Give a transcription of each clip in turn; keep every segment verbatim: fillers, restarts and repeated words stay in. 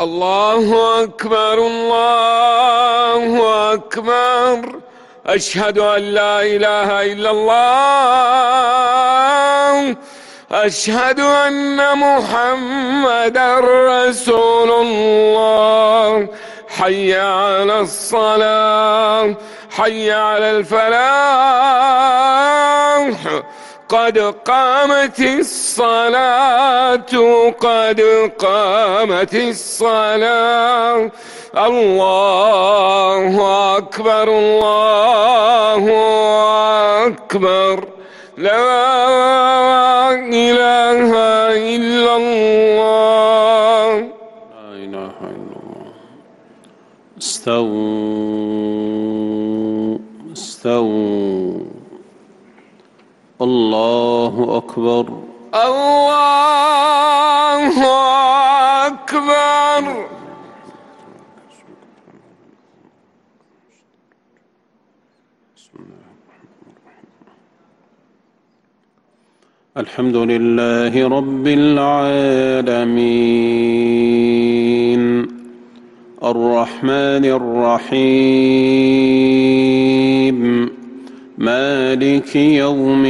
الله أكبر الله أكبر. أشهد أن لا إله إلا الله. أشهد أن محمدًا رسول الله. حي على الصلاة، حي على الفلاح، قد قامت الصلاة، قد قامت الصلاة. الله أكبر الله أكبر. لا إله إلا الله. لا إله إلا الله. استووا استووا. الله أكبر الله أكبر. الحمد لله رب العالمين الرحمن الرحيم مالك يوم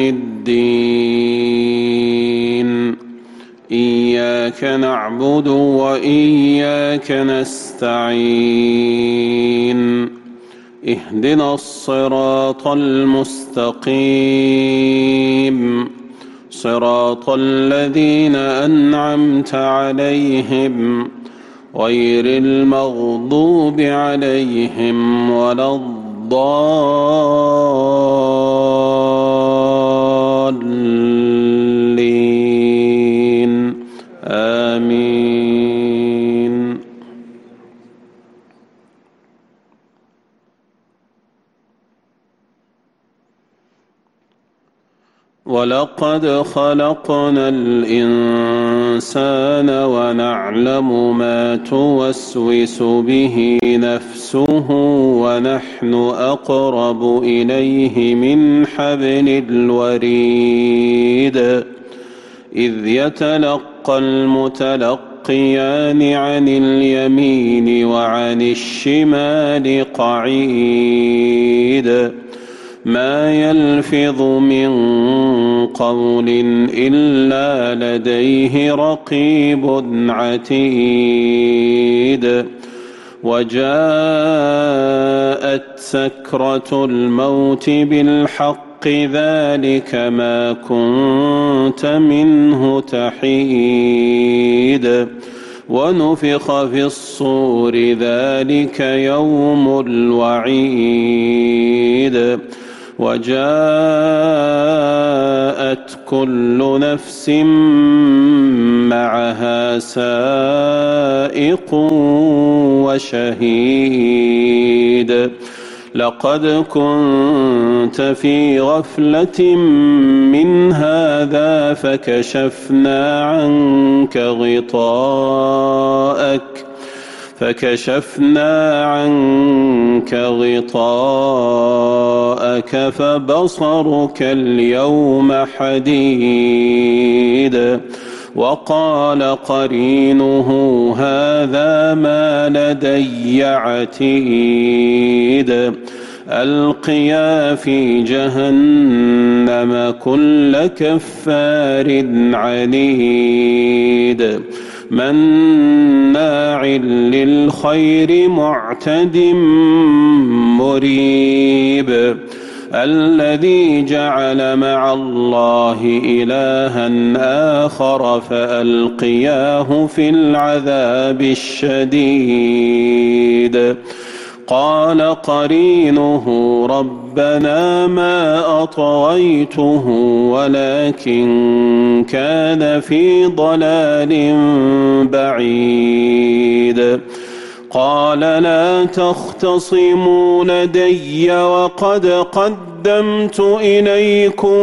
الدين. إياك نعبد وإياك نستعين. اهدنا الصراط المستقيم صراط الذين أنعمت عليهم غير المغضوب عليهم ولا الضالين. آمين. ولقد خلقنا الإنسان ونعلم ما توسوس به نفسه ونحن أقرب إليه من حبل الوريد. إذ يتلقى المتلقيان عن اليمين وعن الشمال قعيد. ما يلفظ من قول إلا لديه رقيب عتيد. وجاءت سكرة الموت بالحق ذلك ما كنت منه تحيد. ونفخ في الصور ذلك يوم الوعيد. وجاءت كل نفس معها سائق وشهيد. لقد كنت في غفلة من هذا فكشفنا عنك غطاءك فكشفنا عنك غطاءك فبصرك اليوم حديد. وقال قرينه هذا ما لدي عتيد. ألقيا في جهنم كل كفار عنيد. مناع للخير معتد مريب. الذي جعل مع الله إلها آخر فألقياه في العذاب الشديد. قال قرينه ربنا ما أطغيته ولكن كان في ضلال بعيد. قال لا تختصموا لدي وقد قدمت إليكم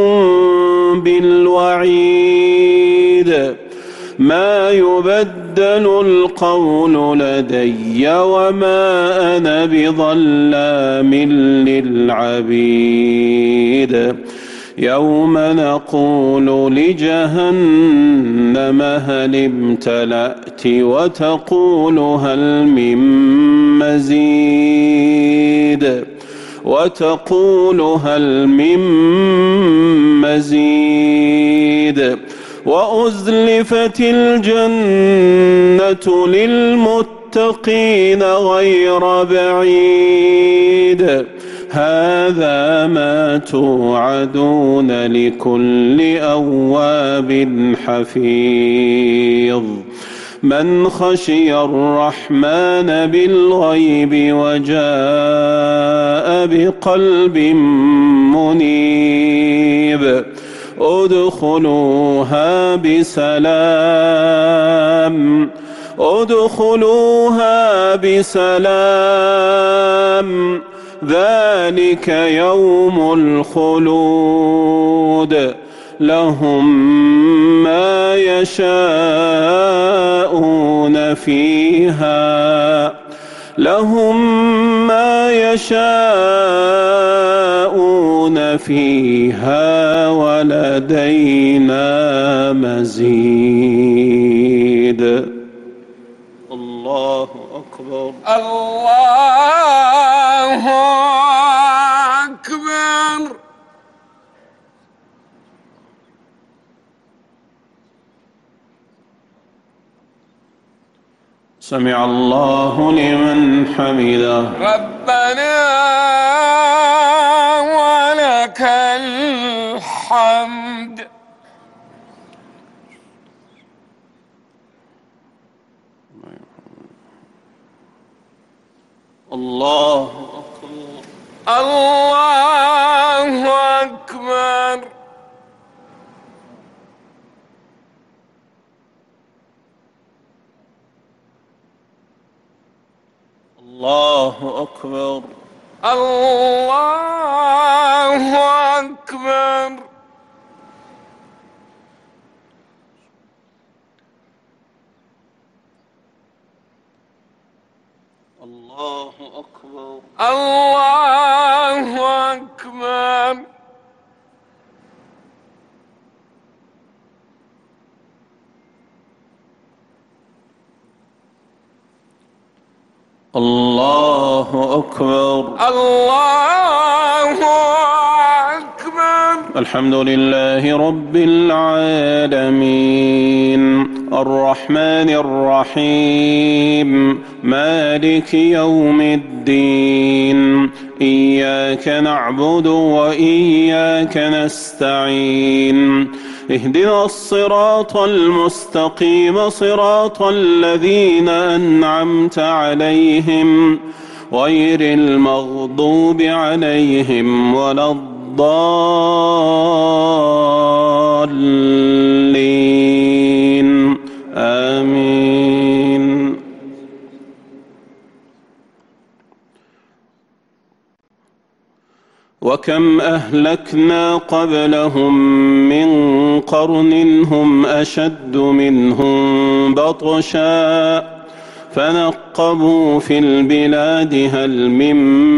بالوعيد. ما يبدل القول لدي وما أنا بظلام للعبيد. يوم نقول لجهنم هل امتلأت وتقول هل من مزيد وتقول هل من مزيد وأزلفت الجنة للمتقين غير بعيد هذا ما توعدون لكل أواب حفيظ من خشي الرحمن بالغيب وجاء بقلب منيب ادخلوها بسلام ادخلوها بسلام ذلك يوم الخلود لهم ما يشاءون فيها لهم ما يشاءون فيها ولدينا مزيد. الله أكبر. الله أكبر. سمع الله لمن حمده. ربنا ولك الحمد. الله أكبر. الله أكبر. الله أكبر. الله أكبر. الله أكبر. الله أكبر. الله أكبر. الله أكبر. الحمد لله رب العالمين الرحمن الرحيم مالك يوم الدين إياك نعبد وإياك نستعين اهدنا الصراط المستقيم صراط الذين أنعمت عليهم غير المغضوب عليهم ولا الضالين آمين. وكم أهلكنا قبلهم من قرن هم أشد منهم بطشا فنقبوا في البلاد هل من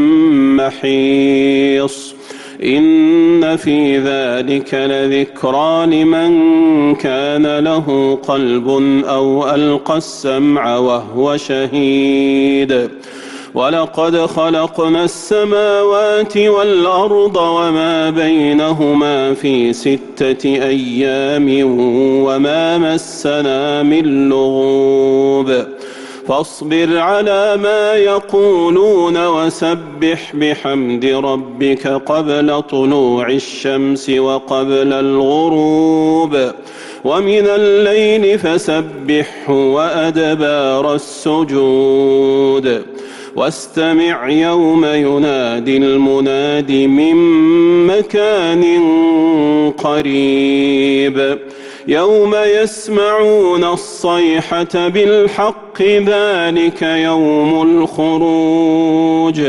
محيص إن في ذلك لذكرى لمن كان له قلب أو ألقى السمع وهو شهيد ولقد خلقنا السماوات والأرض وما بينهما في ستة أيام وما مسنا من لغوب فاصبر على ما يقولون وسبح بحمد ربك قبل طلوع الشمس وقبل الغروب ومن الليل فسبحه وأدبار السجود واستمع يوم ينادي المناد من مكان قريب يوم يسمعون الصيحة بالحق ذلك يوم الخروج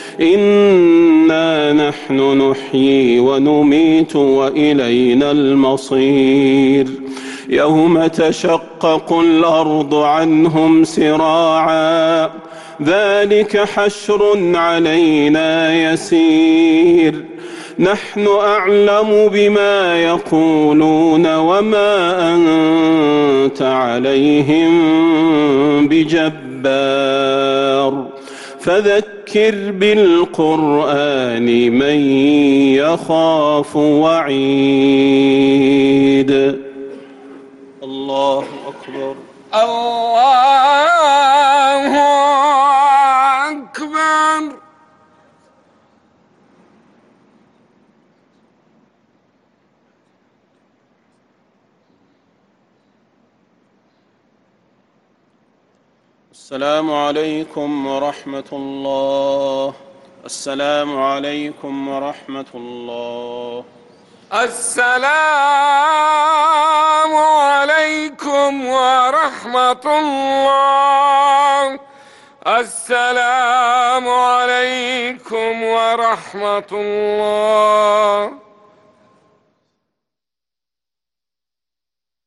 إنا نحن نحيي ونميت وإلينا المصير يوم تشقق الأرض عنهم سراعا ذلك حشر علينا يسير نحن أعلم بما يقولون وما أنت عليهم بجبار فذكر بالقرآن من يخاف وعيد. الله أكبر. الله أكبر. السلام عليكم ورحمة الله. السلام عليكم ورحمة الله. السلام عليكم ورحمة الله. السلام عليكم ورحمة الله.